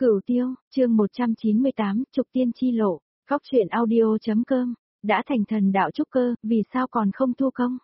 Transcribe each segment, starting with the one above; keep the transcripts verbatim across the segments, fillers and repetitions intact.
Cửu Tiêu, chương một trăm chín mươi tám, Trục Tiên Chi Lộ, Góc truyện audio.com, đã thành thần đạo trúc cơ, vì sao còn không thu công?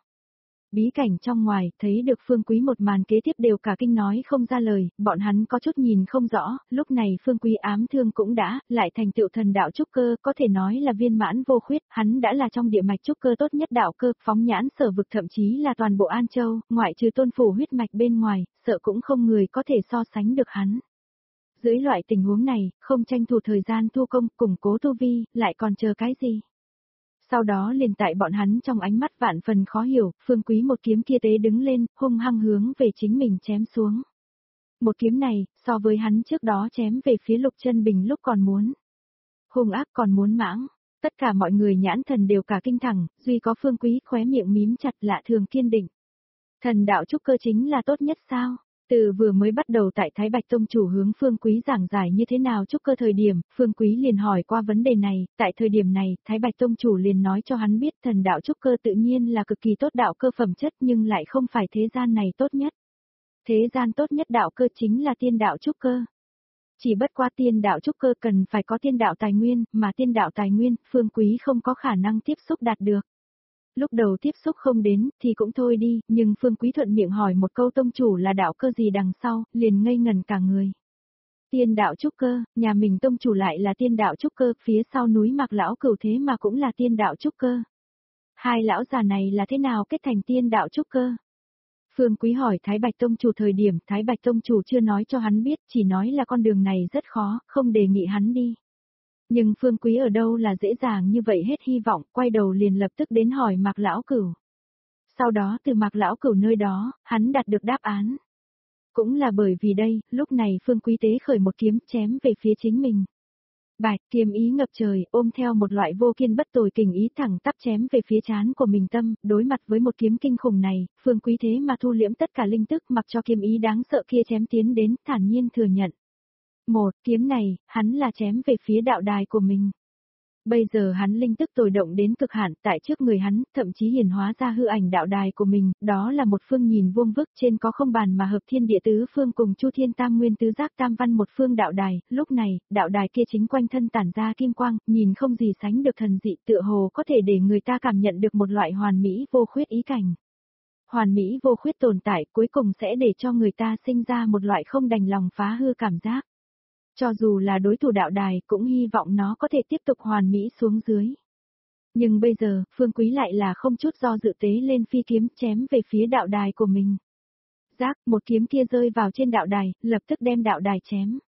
Bí cảnh trong ngoài, thấy được Phương Quý một màn kế tiếp đều cả kinh nói không ra lời, bọn hắn có chút nhìn không rõ, lúc này Phương Quý ám thương cũng đã, lại thành tựu thần đạo trúc cơ, có thể nói là viên mãn vô khuyết, hắn đã là trong địa mạch trúc cơ tốt nhất đạo cơ, phóng nhãn sở vực thậm chí là toàn bộ An Châu, ngoại trừ tôn phủ huyết mạch bên ngoài, sợ cũng không người có thể so sánh được hắn. Dưới loại tình huống này, không tranh thủ thời gian thu công, củng cố tu vi, lại còn chờ cái gì? Sau đó liền tại bọn hắn trong ánh mắt vạn phần khó hiểu, Phương Quý một kiếm kia tế đứng lên, hung hăng hướng về chính mình chém xuống. Một kiếm này, so với hắn trước đó chém về phía Lục Chân Bình lúc còn muốn. Hung ác còn muốn mãng, tất cả mọi người nhãn thần đều cả kinh thẳng, duy có Phương Quý khóe miệng mím chặt lạ thường kiên định. Thần đạo trúc cơ chính là tốt nhất sao? Từ vừa mới bắt đầu tại Thái Bạch Tông chủ hướng Phương Quý giảng giải như thế nào trúc cơ thời điểm, Phương Quý liền hỏi qua vấn đề này, tại thời điểm này, Thái Bạch Tông chủ liền nói cho hắn biết thần đạo trúc cơ tự nhiên là cực kỳ tốt đạo cơ phẩm chất nhưng lại không phải thế gian này tốt nhất. Thế gian tốt nhất đạo cơ chính là tiên đạo trúc cơ. Chỉ bất qua tiên đạo trúc cơ cần phải có tiên đạo tài nguyên, mà tiên đạo tài nguyên, Phương Quý không có khả năng tiếp xúc đạt được. Lúc đầu tiếp xúc không đến, thì cũng thôi đi, nhưng Phương Quý thuận miệng hỏi một câu tông chủ là đạo cơ gì đằng sau, liền ngây ngần cả người. Tiên đạo trúc cơ, nhà mình tông chủ lại là tiên đạo trúc cơ, phía sau núi Mạc lão cửu thế mà cũng là tiên đạo trúc cơ. Hai lão già này là thế nào kết thành tiên đạo trúc cơ? Phương Quý hỏi Thái Bạch Tông chủ thời điểm, Thái Bạch Tông chủ chưa nói cho hắn biết, chỉ nói là con đường này rất khó, không đề nghị hắn đi. Nhưng Phương Quý ở đâu là dễ dàng như vậy hết hy vọng, quay đầu liền lập tức đến hỏi Mạc Lão Cửu. Sau đó từ Mạc Lão Cửu nơi đó, hắn đạt được đáp án. Cũng là bởi vì đây, lúc này Phương Quý tế khởi một kiếm chém về phía chính mình. Bạch kiếm ý ngập trời, ôm theo một loại vô kiên bất tồi kình ý thẳng tắp chém về phía trán của mình tâm, đối mặt với một kiếm kinh khủng này, Phương Quý thế mà thu liễm tất cả linh tức mặc cho kiếm ý đáng sợ kia chém tiến đến, thản nhiên thừa nhận. Một kiếm này, hắn là chém về phía đạo đài của mình. Bây giờ hắn linh tức tồi động đến cực hạn tại trước người hắn, thậm chí hiển hóa ra hư ảnh đạo đài của mình, đó là một phương nhìn vuông vức trên có không bàn mà hợp thiên địa tứ phương cùng chu thiên tam nguyên tứ giác tam văn một phương đạo đài, lúc này, đạo đài kia chính quanh thân tản ra kim quang, nhìn không gì sánh được thần dị tựa hồ có thể để người ta cảm nhận được một loại hoàn mỹ vô khuyết ý cảnh. Hoàn mỹ vô khuyết tồn tại cuối cùng sẽ để cho người ta sinh ra một loại không đành lòng phá hư cảm giác. Cho dù là đối thủ đạo đài cũng hy vọng nó có thể tiếp tục hoàn mỹ xuống dưới. Nhưng bây giờ, Phương Quý lại là không chút do dự tế lên phi kiếm chém về phía đạo đài của mình. Giác, một kiếm kia rơi vào trên đạo đài, lập tức đem đạo đài chém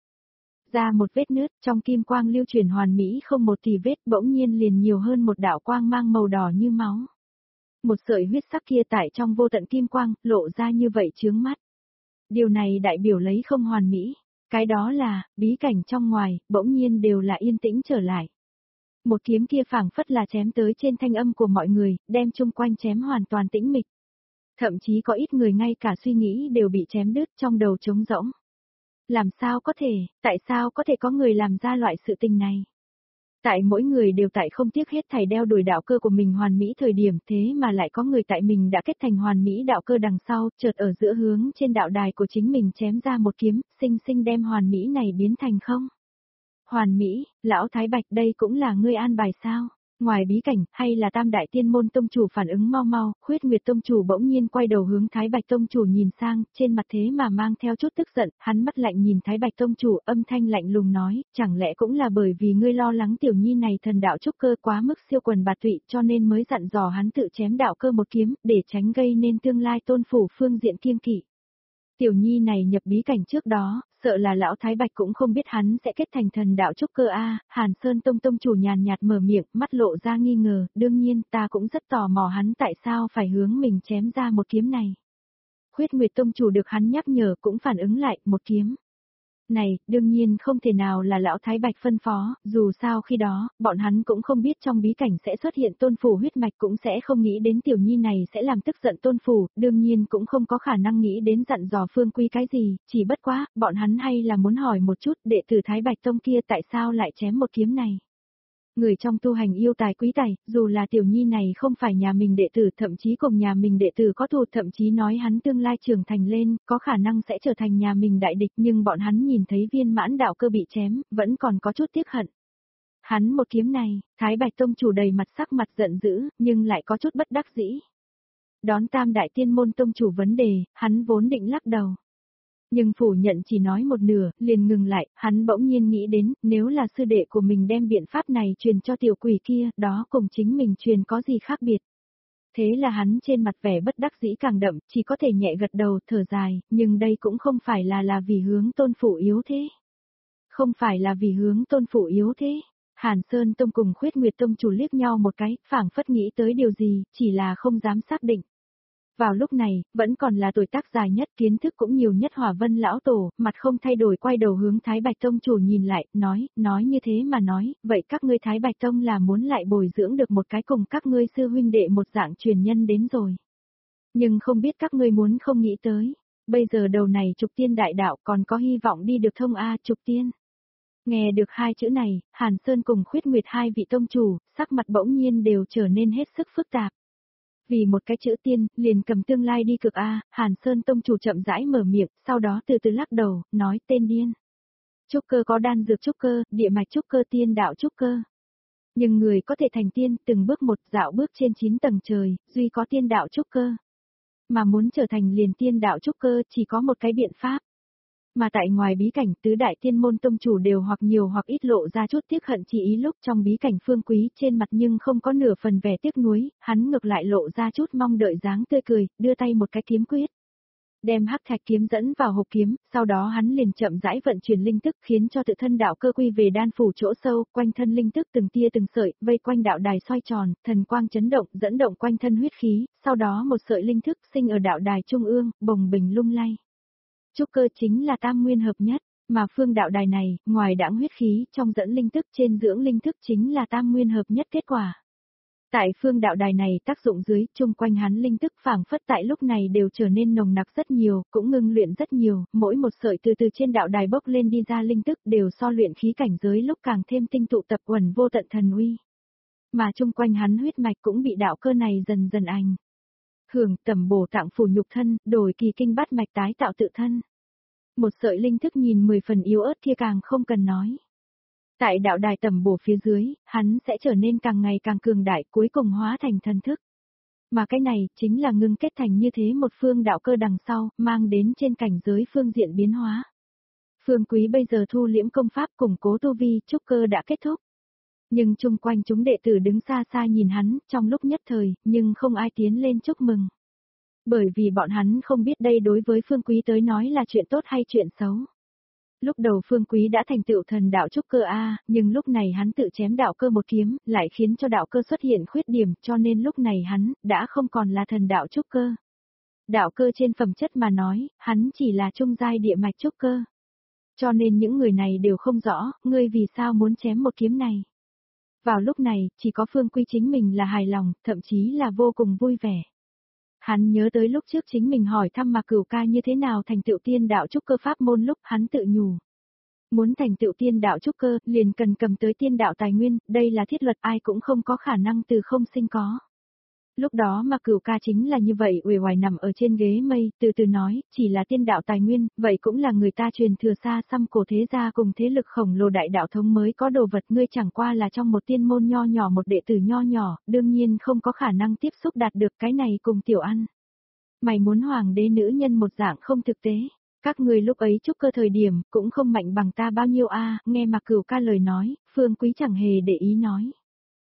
ra một vết nứt, trong kim quang lưu chuyển hoàn mỹ không một tì vết, bỗng nhiên liền nhiều hơn một đạo quang mang màu đỏ như máu. Một sợi huyết sắc kia tại trong vô tận kim quang, lộ ra như vậy chướng mắt. Điều này đại biểu lấy không hoàn mỹ. Cái đó là, bí cảnh trong ngoài, bỗng nhiên đều là yên tĩnh trở lại. Một kiếm kia phảng phất là chém tới trên thanh âm của mọi người, đem chung quanh chém hoàn toàn tĩnh mịch. Thậm chí có ít người ngay cả suy nghĩ đều bị chém đứt trong đầu trống rỗng. Làm sao có thể, tại sao có thể có người làm ra loại sự tình này? Tại mỗi người đều tại không tiếc hết thảy đeo đuổi đạo cơ của mình hoàn mỹ thời điểm thế mà lại có người tại mình đã kết thành hoàn mỹ đạo cơ đằng sau, chợt ở giữa hướng trên đạo đài của chính mình chém ra một kiếm, sinh sinh đem hoàn mỹ này biến thành không. Hoàn mỹ, lão Thái Bạch đây cũng là ngươi an bài sao? Ngoài bí cảnh, hay là Tam Đại Tiên Môn Tông Chủ phản ứng mau mau, Khuyết Nguyệt Tông Chủ bỗng nhiên quay đầu hướng Thái Bạch Tông Chủ nhìn sang, trên mặt thế mà mang theo chút tức giận, hắn mắt lạnh nhìn Thái Bạch Tông Chủ âm thanh lạnh lùng nói, chẳng lẽ cũng là bởi vì ngươi lo lắng tiểu nhi này thần đạo trúc cơ quá mức siêu quần bạt tụy cho nên mới dặn dò hắn tự chém đạo cơ một kiếm, để tránh gây nên tương lai tôn phủ phương diện kiêng kỵ. Tiểu nhi này nhập bí cảnh trước đó, sợ là lão Thái Bạch cũng không biết hắn sẽ kết thành thần đạo trúc cơ a. Hàn Sơn Tông Tông chủ nhàn nhạt mở miệng, mắt lộ ra nghi ngờ, đương nhiên ta cũng rất tò mò hắn tại sao phải hướng mình chém ra một kiếm này. Khuyết Nguyệt Tông chủ được hắn nhắc nhở cũng phản ứng lại, một kiếm này, đương nhiên không thể nào là lão Thái Bạch phân phó, dù sao khi đó, bọn hắn cũng không biết trong bí cảnh sẽ xuất hiện tôn phủ huyết mạch cũng sẽ không nghĩ đến tiểu nhi này sẽ làm tức giận tôn phủ, đương nhiên cũng không có khả năng nghĩ đến dặn dò Phương Quý cái gì, chỉ bất quá, bọn hắn hay là muốn hỏi một chút đệ tử Thái Bạch Tông kia tại sao lại chém một kiếm này. Người trong tu hành yêu tài quý tài, dù là tiểu nhi này không phải nhà mình đệ tử, thậm chí cùng nhà mình đệ tử có thù, thậm chí nói hắn tương lai trưởng thành lên, có khả năng sẽ trở thành nhà mình đại địch, nhưng bọn hắn nhìn thấy viên mãn đạo cơ bị chém, vẫn còn có chút tiếc hận. Hắn một kiếm này, Thái Bạch Tông chủ đầy mặt sắc mặt giận dữ, nhưng lại có chút bất đắc dĩ. Đón Tam Đại Tiên Môn Tông chủ vấn đề, hắn vốn định lắc đầu. Nhưng phủ nhận chỉ nói một nửa, liền ngừng lại, hắn bỗng nhiên nghĩ đến, nếu là sư đệ của mình đem biện pháp này truyền cho tiểu quỷ kia, đó cùng chính mình truyền có gì khác biệt. Thế là hắn trên mặt vẻ bất đắc dĩ càng đậm, chỉ có thể nhẹ gật đầu, thở dài, nhưng đây cũng không phải là là vì hướng tôn phủ yếu thế. Không phải là vì hướng tôn phủ yếu thế. Hàn Sơn Tông cùng Khuyết Nguyệt Tông chủ liếc nhau một cái, phảng phất nghĩ tới điều gì, chỉ là không dám xác định. Vào lúc này, vẫn còn là tuổi tác dài nhất, kiến thức cũng nhiều nhất Hỏa Vân lão tổ, mặt không thay đổi quay đầu hướng Thái Bạch Tông chủ nhìn lại, nói, nói như thế mà nói, vậy các ngươi Thái Bạch Tông là muốn lại bồi dưỡng được một cái cùng các ngươi sư huynh đệ một dạng truyền nhân đến rồi. Nhưng không biết các ngươi muốn không nghĩ tới, bây giờ đầu này Trục Tiên đại đạo còn có hy vọng đi được thông A Trục Tiên. Nghe được hai chữ này, Hàn Sơn cùng Khuyết Nguyệt hai vị tông chủ, sắc mặt bỗng nhiên đều trở nên hết sức phức tạp. Vì một cái chữ tiên, liền cầm tương lai đi cực A, Hàn Sơn tông chủ chậm rãi mở miệng, sau đó từ từ lắc đầu, nói tên điên. Trúc cơ có đan dược trúc cơ, địa mạch trúc cơ, tiên đạo trúc cơ. Nhưng người có thể thành tiên, từng bước một dạo bước trên chín tầng trời, duy có tiên đạo trúc cơ. Mà muốn trở thành liền tiên đạo trúc cơ chỉ có một cái biện pháp. Mà tại ngoài bí cảnh tứ đại tiên môn tông chủ đều hoặc nhiều hoặc ít lộ ra chút tiếc hận chỉ ý lúc trong bí cảnh Phương Quý trên mặt nhưng không có nửa phần vẻ tiếc nuối, hắn ngược lại lộ ra chút mong đợi dáng tươi cười, đưa tay một cái kiếm quyết. Đem hắc thạch kiếm dẫn vào hộp kiếm, sau đó hắn liền chậm rãi vận chuyển linh tức khiến cho tự thân đạo cơ quy về đan phủ chỗ sâu, quanh thân linh tức từng tia từng sợi, vây quanh đạo đài xoay tròn, thần quang chấn động, dẫn động quanh thân huyết khí, sau đó một sợi linh thức sinh ở đạo đài trung ương, bồng bềnh lung lay. Trúc cơ chính là tam nguyên hợp nhất, mà phương đạo đài này, ngoài đãng huyết khí, trong dẫn linh thức trên dưỡng linh thức chính là tam nguyên hợp nhất kết quả. Tại phương đạo đài này tác dụng dưới, chung quanh hắn linh tức phảng phất tại lúc này đều trở nên nồng nặc rất nhiều, cũng ngưng luyện rất nhiều, mỗi một sợi từ từ trên đạo đài bốc lên đi ra linh tức đều so luyện khí cảnh giới lúc càng thêm tinh tụ tập quần vô tận thần uy. Mà chung quanh hắn huyết mạch cũng bị đạo cơ này dần dần ảnh hưởng, tầm bổ tạng phủ nhục thân, đổi kỳ kinh bát mạch tái tạo tự thân. Một sợi linh thức nhìn mười phần yếu ớt kia càng không cần nói. Tại đạo đài tầm bổ phía dưới, hắn sẽ trở nên càng ngày càng cường đại, cuối cùng hóa thành thần thức. Mà cái này, chính là ngưng kết thành như thế một phương đạo cơ đằng sau, mang đến trên cảnh giới phương diện biến hóa. Phương Quý bây giờ thu liễm công pháp củng cố tu vi, trúc cơ đã kết thúc. Nhưng chung quanh chúng đệ tử đứng xa xa nhìn hắn, trong lúc nhất thời, nhưng không ai tiến lên chúc mừng. Bởi vì bọn hắn không biết đây đối với Phương Quý tới nói là chuyện tốt hay chuyện xấu. Lúc đầu Phương Quý đã thành tựu thần đạo trúc cơ A, nhưng lúc này hắn tự chém đạo cơ một kiếm, lại khiến cho đạo cơ xuất hiện khuyết điểm, cho nên lúc này hắn, đã không còn là thần đạo trúc cơ. Đạo cơ trên phẩm chất mà nói, hắn chỉ là trung giai địa mạch trúc cơ. Cho nên những người này đều không rõ, ngươi vì sao muốn chém một kiếm này. Vào lúc này, chỉ có Phương Quý chính mình là hài lòng, thậm chí là vô cùng vui vẻ. Hắn nhớ tới lúc trước chính mình hỏi thăm Mạc Cửu Ca như thế nào thành tựu tiên đạo trúc cơ pháp môn lúc hắn tự nhủ. Muốn thành tựu tiên đạo trúc cơ, liền cần cầm tới tiên đạo tài nguyên, đây là thiết luật ai cũng không có khả năng từ không sinh có. Lúc đó Mạc Cửu Ca chính là như vậy uể oải nằm ở trên ghế mây, từ từ nói, chỉ là tiên đạo tài nguyên, vậy cũng là người ta truyền thừa xa xăm cổ thế gia cùng thế lực khổng lồ đại đạo thống mới có đồ vật, ngươi chẳng qua là trong một tiên môn nho nhỏ một đệ tử nho nhỏ, đương nhiên không có khả năng tiếp xúc đạt được cái này cùng tiểu ăn. Mày muốn hoàng đế nữ nhân một dạng không thực tế, các người lúc ấy trúc cơ thời điểm, cũng không mạnh bằng ta bao nhiêu a. Nghe Mạc Cửu Ca lời nói, Phương Quý chẳng hề để ý nói.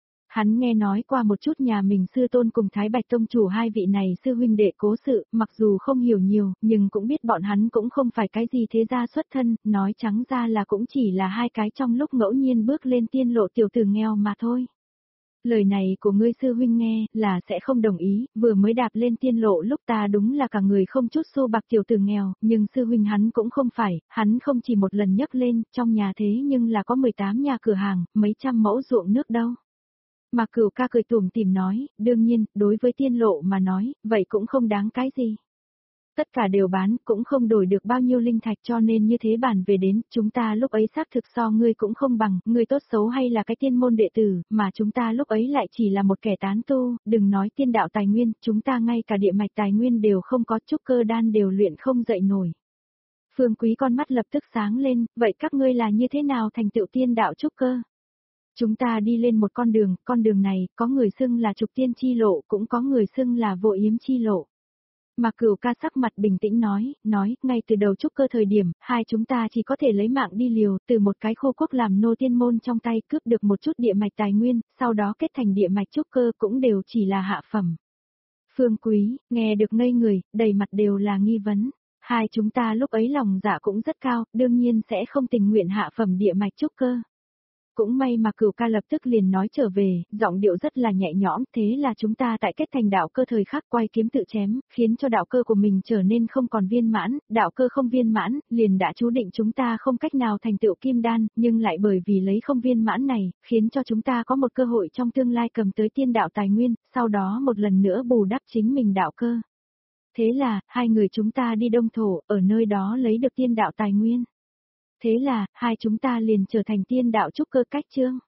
Hắn nghe nói qua một chút nhà mình sư tôn cùng Thái Bạch Tông chủ hai vị này sư huynh đệ cố sự, mặc dù không hiểu nhiều, nhưng cũng biết bọn hắn cũng không phải cái gì thế gia xuất thân, nói trắng ra là cũng chỉ là hai cái trong lúc ngẫu nhiên bước lên tiên lộ tiểu tử nghèo mà thôi. Lời này của ngươi sư huynh nghe, là sẽ không đồng ý, vừa mới đạp lên tiên lộ lúc ta đúng là cả người không chút xu bạc tiểu tử nghèo, nhưng sư huynh hắn cũng không phải, hắn không chỉ một lần nhấc lên, trong nhà thế nhưng là có mười tám nhà cửa hàng, mấy trăm mẫu ruộng nước đâu. Mạc Cửu Ca cười tủm tỉm nói, đương nhiên, đối với tiên lộ mà nói, vậy cũng không đáng cái gì. Tất cả đều bán, cũng không đổi được bao nhiêu linh thạch cho nên như thế bản về đến, chúng ta lúc ấy xác thực so ngươi cũng không bằng, ngươi tốt xấu hay là cái tiên môn đệ tử, mà chúng ta lúc ấy lại chỉ là một kẻ tán tu, đừng nói tiên đạo tài nguyên, chúng ta ngay cả địa mạch tài nguyên đều không có, trúc cơ đan đều luyện không dậy nổi. Phương Quý con mắt lập tức sáng lên, vậy các ngươi là như thế nào thành tựu tiên đạo trúc cơ? Chúng ta đi lên một con đường, con đường này, có người xưng là trục tiên chi lộ, cũng có người xưng là vô yếm chi lộ. Mà Cửu Ca sắc mặt bình tĩnh nói, nói, ngay từ đầu trúc cơ thời điểm, hai chúng ta chỉ có thể lấy mạng đi liều, từ một cái khô quốc làm nô tiên môn trong tay cướp được một chút địa mạch tài nguyên, sau đó kết thành địa mạch trúc cơ cũng đều chỉ là hạ phẩm. Phương Quý, nghe được ngây người, đầy mặt đều là nghi vấn. Hai chúng ta lúc ấy lòng dạ cũng rất cao, đương nhiên sẽ không tình nguyện hạ phẩm địa mạch trúc cơ. Cũng may mà Cửu Ca lập tức liền nói trở về, giọng điệu rất là nhẹ nhõm, thế là chúng ta tại kết thành đạo cơ thời khắc quay kiếm tự chém, khiến cho đạo cơ của mình trở nên không còn viên mãn, đạo cơ không viên mãn, liền đã chú định chúng ta không cách nào thành tựu kim đan, nhưng lại bởi vì lấy không viên mãn này, khiến cho chúng ta có một cơ hội trong tương lai cầm tới tiên đạo tài nguyên, sau đó một lần nữa bù đắp chính mình đạo cơ. Thế là, hai người chúng ta đi Đông Thổ, ở nơi đó lấy được tiên đạo tài nguyên. Thế là, hai chúng ta liền trở thành tiên đạo trúc cơ cách chương.